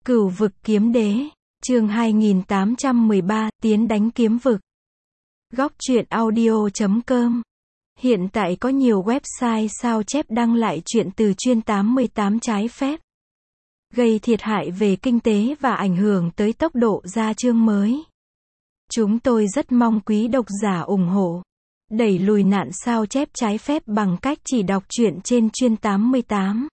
Cửu vực kiếm đế, chương 2813, tiến đánh kiếm vực. Góc truyện audio.com. Hiện tại có nhiều website sao chép đăng lại chuyện từ chuyên 88 trái phép, gây thiệt hại về kinh tế và ảnh hưởng tới tốc độ ra chương mới. Chúng tôi rất mong quý độc giả ủng hộ, đẩy lùi nạn sao chép trái phép bằng cách chỉ đọc truyện trên chuyên 88.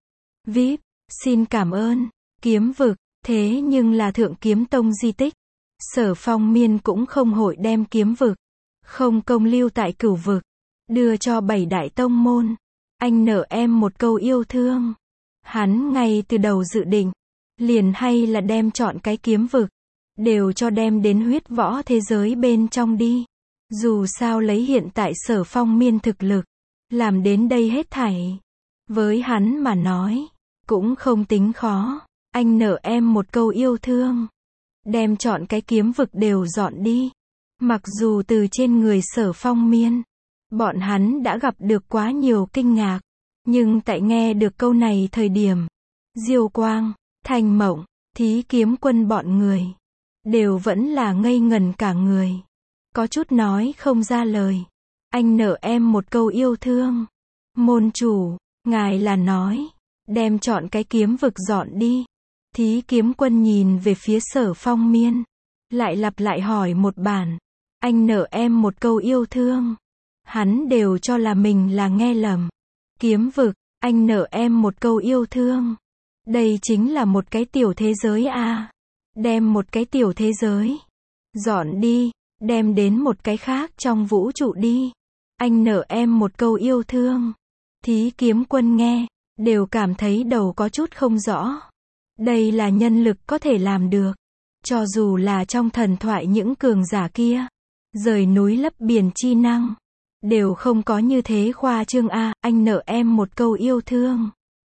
VIP, xin cảm ơn. Kiếm vực, thế nhưng là Thượng Kiếm Tông di tích. Sở Phong Miên cũng không hội đem kiếm vực, không công lưu tại Cửu vực, đưa cho 7 đại tông môn. Anh nợ em một câu yêu thương. Hắn ngay từ đầu dự định, liền hay là đem chọn cái kiếm vực, đều cho đem đến huyết võ thế giới bên trong đi. Dù sao lấy hiện tại Sở Phong Miên thực lực, làm đến đây hết thảy, với hắn mà nói, cũng không tính khó. Anh nợ em một câu yêu thương, đem chọn cái kiếm vực đều dọn đi. Mặc dù từ trên người Sở Phong Miên, bọn hắn đã gặp được quá nhiều kinh ngạc, nhưng tại nghe được câu này thời điểm, Diêu Quang, Thanh Mộng, Thí Kiếm Quân bọn người, đều vẫn là ngây ngần cả người, có chút nói không ra lời. Anh nợ em một câu yêu thương. Môn chủ, ngài là nói, đem chọn cái kiếm vực dọn đi. Thí Kiếm Quân nhìn về phía Sở Phong Miên, lại lặp lại hỏi một bản. Anh nợ em một câu yêu thương. Hắn đều cho là mình là nghe lầm. Kiếm vực, anh nợ em một câu yêu thương. Đây chính là một cái tiểu thế giới à. Đem một cái tiểu thế giới dọn đi, đem đến một cái khác trong vũ trụ đi. Anh nợ em một câu yêu thương. Thí Kiếm Quân nghe, đều cảm thấy đầu có chút không rõ. Đây là nhân lực có thể làm được. Cho dù là trong thần thoại những cường giả kia, rời núi lấp biển chi năng, đều không có như thế khoa trương a. Anh nợ em một câu yêu thương.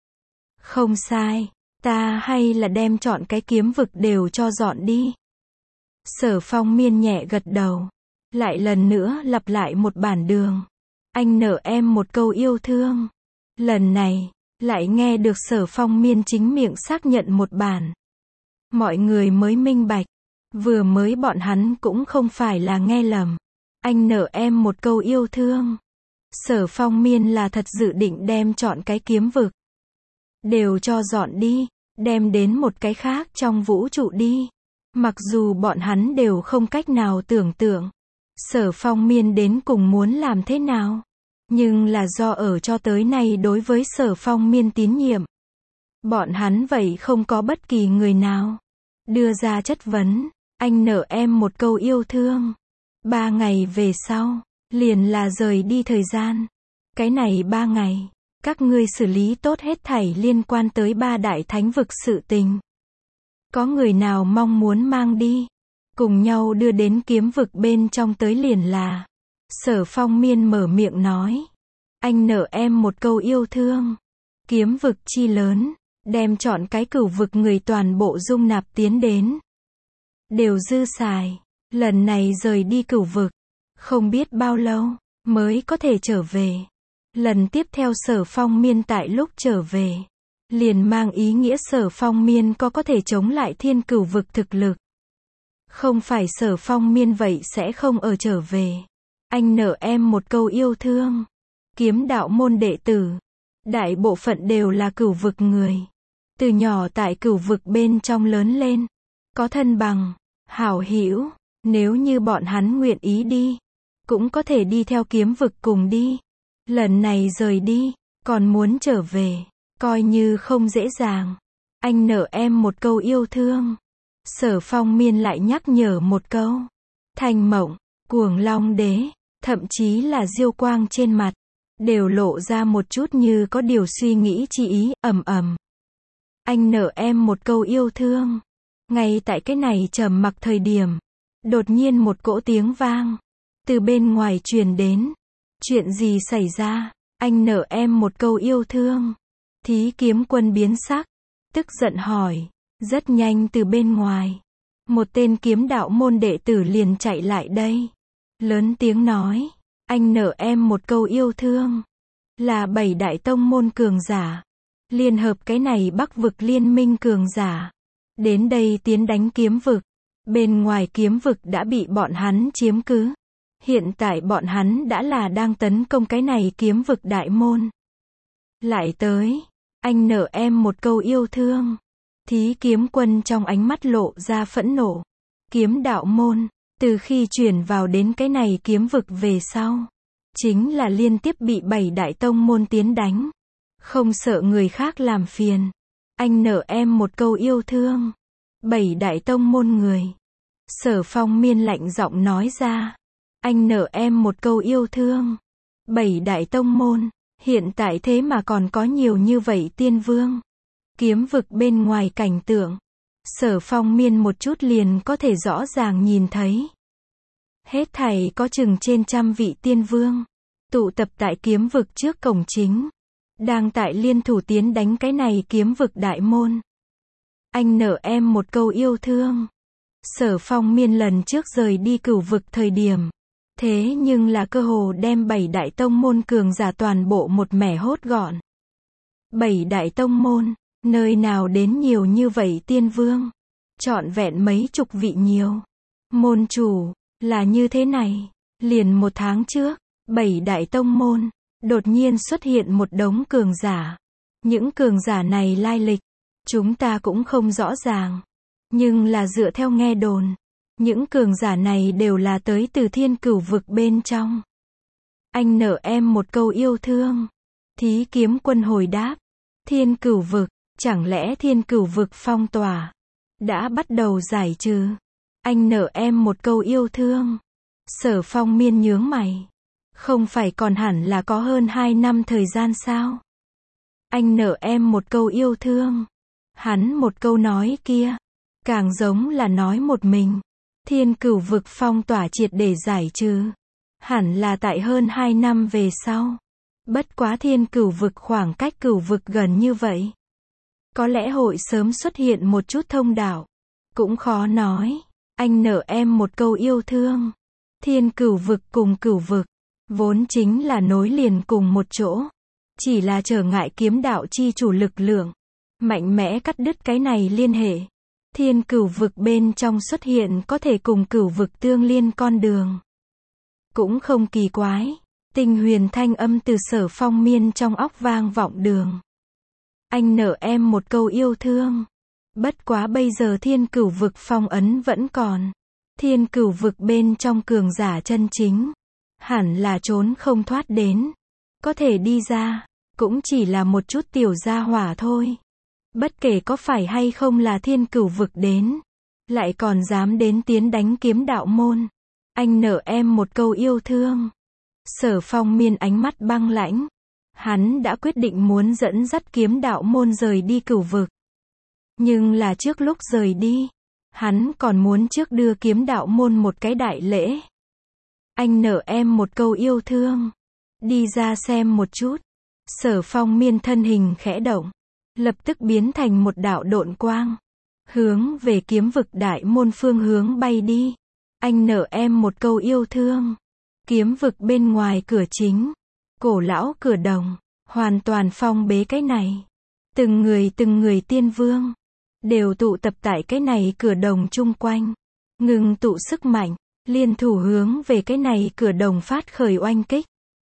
Không sai, ta hay là đem chọn cái kiếm vực đều cho dọn đi. Sở Phong Miên nhẹ gật đầu, lại lần nữa lặp lại một bản đường. Anh nợ em một câu yêu thương. Lần này, lại nghe được Sở Phong Miên chính miệng xác nhận một bản. Mọi người mới minh bạch, vừa mới bọn hắn cũng không phải là nghe lầm. Anh nợ em một câu yêu thương. Sở Phong Miên là thật dự định đem chọn cái kiếm vực, đều cho dọn đi, đem đến một cái khác trong vũ trụ đi. Mặc dù bọn hắn đều không cách nào tưởng tượng, Sở Phong Miên đến cùng muốn làm thế nào. Nhưng là do ở cho tới nay đối với Sở Phong Miên tín nhiệm, bọn hắn vậy không có bất kỳ người nào đưa ra chất vấn. Anh nợ em một câu yêu thương. 3 ngày về sau, liền là rời đi thời gian. Cái này 3 ngày, các ngươi xử lý tốt hết thảy liên quan tới 3 đại thánh vực sự tình. Có người nào mong muốn mang đi, cùng nhau đưa đến kiếm vực bên trong tới liền là. Sở Phong Miên mở miệng nói. Anh nợ em một câu yêu thương. Kiếm vực chi lớn, đem chọn cái cửu vực người toàn bộ dung nạp tiến đến. Đều dư xài, lần này rời đi cửu vực, không biết bao lâu, mới có thể trở về. Lần tiếp theo Sở Phong Miên tại lúc trở về, liền mang ý nghĩa Sở Phong Miên có thể chống lại thiên cửu vực thực lực. Không phải Sở Phong Miên vậy sẽ không ở trở về. Anh nợ em một câu yêu thương. Kiếm đạo môn đệ tử, đại bộ phận đều là cửu vực người. Từ nhỏ tại cửu vực bên trong lớn lên, có thân bằng, hảo hữu, nếu như bọn hắn nguyện ý đi, cũng có thể đi theo kiếm vực cùng đi. Lần này rời đi, còn muốn trở về, coi như không dễ dàng. Anh nợ em một câu yêu thương. Sở Phong Miên lại nhắc nhở một câu. Thanh Mộng, Cuồng Long Đế, thậm chí là Diêu Quang trên mặt, đều lộ ra một chút như có điều suy nghĩ chi ý. Anh nợ em một câu yêu thương. Ngay tại cái này trầm mặc thời điểm, đột nhiên một cỗ tiếng vang từ bên ngoài truyền đến. Chuyện gì xảy ra? Anh nợ em một câu yêu thương. Thí Kiếm Quân biến sắc, tức giận hỏi. Rất nhanh từ bên ngoài, một tên kiếm đạo môn đệ tử liền chạy lại đây, lớn tiếng nói. Anh nợ em một câu yêu thương. Là 7 đại tông môn cường giả, liên hợp cái này Bắc vực liên minh cường giả, Đến đây tiến đánh kiếm vực. Bên ngoài kiếm vực đã bị bọn hắn chiếm cứ. Hiện tại bọn hắn đã là đang tấn công cái này kiếm vực đại môn. Lại tới. Anh nở em một câu yêu thương. Thí kiếm quân trong ánh mắt lộ ra phẫn nộ. Kiếm đạo môn, từ khi chuyển vào đến cái này kiếm vực về sau, chính là liên tiếp bị 7 đại tông môn tiến đánh. Không sợ người khác làm phiền. Anh nở em một câu yêu thương. 7 đại tông môn người. Sở Phong Miên lạnh giọng nói ra. Anh nở em một câu yêu thương. 7 đại tông môn, hiện tại thế mà còn có nhiều như vậy tiên vương. Kiếm vực bên ngoài cảnh tượng, Sở Phong Miên một chút liền có thể rõ ràng nhìn thấy. Hết thảy có chừng trên 100 vị tiên vương, tụ tập tại kiếm vực trước cổng chính, đang tại liên thủ tiến đánh cái này kiếm vực đại môn. Anh nở em một câu yêu thương. Sở Phong Miên lần trước rời đi cửu vực thời điểm, thế nhưng là cơ hồ đem 7 đại tông môn cường giả toàn bộ một mẻ hốt gọn. 7 đại tông môn, nơi nào đến nhiều như vậy tiên vương, trọn vẹn mấy chục vị nhiều. Môn chủ, là như thế này, liền 1 tháng trước, 7 đại tông môn, đột nhiên xuất hiện một đống cường giả. Những cường giả này lai lịch, chúng ta cũng không rõ ràng. Nhưng là dựa theo nghe đồn, những cường giả này đều là tới từ thiên cửu vực bên trong. Anh nở em một câu yêu thương. Thí kiếm quân hồi đáp. Thiên cửu vực, chẳng lẽ thiên cửu vực phong tỏa đã bắt đầu giải trừ? Anh nở em một câu yêu thương. Sở Phong Miên nhướng mày. Không phải còn hẳn là có hơn 2 năm thời gian sao? Anh nở em một câu yêu thương. Hắn một câu nói kia, càng giống là nói một mình. Thiên cửu vực phong tỏa triệt để giải trừ, hẳn là tại hơn 2 năm về sau. Bất quá thiên cửu vực khoảng cách cửu vực gần như vậy, có lẽ hội sớm xuất hiện một chút thông đạo. Cũng khó nói. Anh nở em một câu yêu thương. Thiên cửu vực cùng cửu vực, vốn chính là nối liền cùng một chỗ. Chỉ là trở ngại kiếm đạo chi chủ lực lượng, mạnh mẽ cắt đứt cái này liên hệ. Thiên cửu vực bên trong xuất hiện có thể cùng cửu vực tương liên con đường. Cũng không kỳ quái. Tinh huyền thanh âm từ Sở Phong Miên trong óc vang vọng đường. Anh nở em một câu yêu thương. Bất quá bây giờ thiên cửu vực phong ấn vẫn còn. Thiên cửu vực bên trong cường giả chân chính, hẳn là trốn không thoát đến. Có thể đi ra, cũng chỉ là một chút tiểu gia hỏa thôi. Bất kể có phải hay không là thiên cửu vực đến, lại còn dám đến tiến đánh kiếm đạo môn. Anh nở em một câu yêu thương. Sở Phong Miên ánh mắt băng lãnh. Hắn đã quyết định muốn dẫn dắt kiếm đạo môn rời đi cửu vực. Nhưng là trước lúc rời đi, hắn còn muốn trước đưa kiếm đạo môn một cái đại lễ. Anh nở em một câu yêu thương. Đi ra xem một chút. Sở Phong Miên thân hình khẽ động, lập tức biến thành một đạo độn quang, hướng về kiếm vực đại môn phương hướng bay đi. Anh nở em một câu yêu thương. Kiếm vực bên ngoài cửa chính, cổ lão cửa đồng, hoàn toàn phong bế cái này. Từng người tiên vương, đều tụ tập tại cái này cửa đồng chung quanh. Ngừng tụ sức mạnh, liên thủ hướng về cái này cửa đồng phát khởi oanh kích.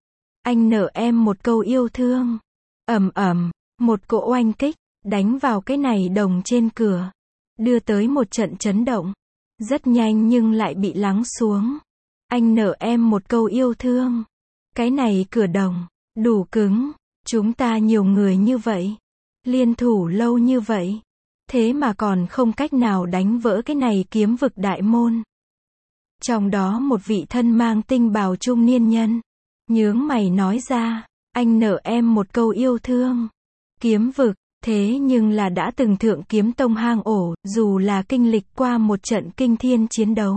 Anh nở em một câu yêu thương. Ầm ầm, một cỗ oanh kích, đánh vào cái này đồng trên cửa. Đưa tới một trận chấn động. Rất nhanh nhưng lại bị lắng xuống. Anh nở em một câu yêu thương. Cái này cửa đồng, đủ cứng. Chúng ta nhiều người như vậy, liên thủ lâu như vậy, thế mà còn không cách nào đánh vỡ cái này kiếm vực đại môn. Trong đó một vị thân mang tinh bào trung niên nhân, nhướng mày nói ra, anh nở em một câu yêu thương. Kiếm vực, thế nhưng là đã từng thượng kiếm tông hang ổ, dù là kinh lịch qua một trận kinh thiên chiến đấu.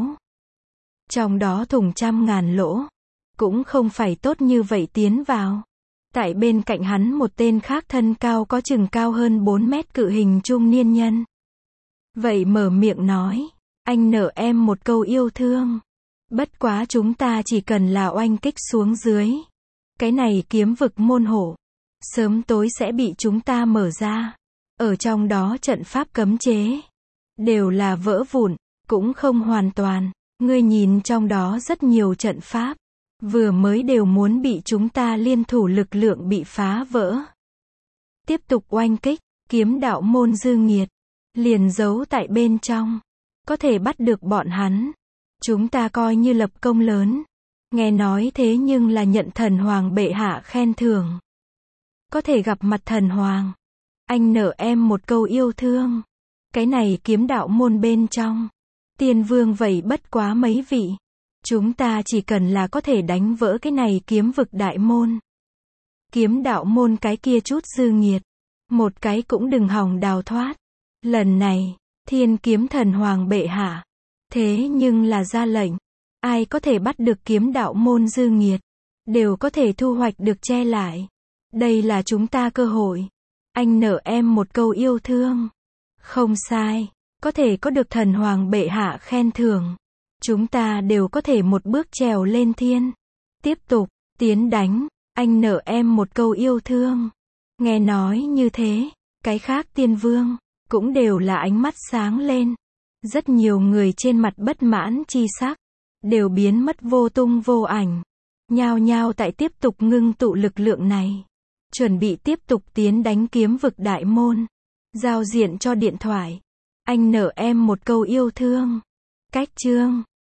Trong đó thủng trăm ngàn lỗ, cũng không phải tốt như vậy tiến vào. Tại bên cạnh hắn một tên khác thân cao có chừng cao hơn 4 mét cự hình trung niên nhân. Vậy mở miệng nói, anh nở em một câu yêu thương. Bất quá chúng ta chỉ cần là oanh kích xuống dưới. Cái này kiếm vực môn hộ, sớm tối sẽ bị chúng ta mở ra. Ở trong đó trận pháp cấm chế, đều là vỡ vụn, cũng không hoàn toàn. Ngươi nhìn trong đó rất nhiều trận pháp, vừa mới đều muốn bị chúng ta liên thủ lực lượng bị phá vỡ. Tiếp tục oanh kích, kiếm đạo môn dư nghiệt, liền giấu tại bên trong. Có thể bắt được bọn hắn. Chúng ta coi như lập công lớn. Nghe nói thế nhưng là nhận thần hoàng bệ hạ khen thưởng. Có thể gặp mặt thần hoàng. Anh nợ em một câu yêu thương. Cái này kiếm đạo môn bên trong. Tiên vương vậy bất quá mấy vị. Chúng ta chỉ cần là có thể đánh vỡ cái này kiếm vực đại môn. Kiếm đạo môn cái kia chút dư nghiệt. Một cái cũng đừng hòng đào thoát. Lần này, thiên kiếm thần hoàng bệ hạ. Thế nhưng là ra lệnh. Ai có thể bắt được kiếm đạo môn dư nghiệt. Đều có thể thu hoạch được che lại. Đây là chúng ta cơ hội. Anh nợ em một câu yêu thương. Không sai. Có thể có được thần hoàng bệ hạ khen thưởng. Chúng ta đều có thể một bước trèo lên thiên. Tiếp tục, tiến đánh. Anh nợ em một câu yêu thương. Nghe nói như thế, cái khác tiên vương, cũng đều là ánh mắt sáng lên. Rất nhiều người trên mặt bất mãn chi sắc, đều biến mất vô tung vô ảnh. Nhao nhao tại tiếp tục ngưng tụ lực lượng này. Chuẩn bị tiếp tục tiến đánh kiếm vực đại môn. Giao diện cho điện thoại. Anh nợ em một câu yêu thương. Cách chương.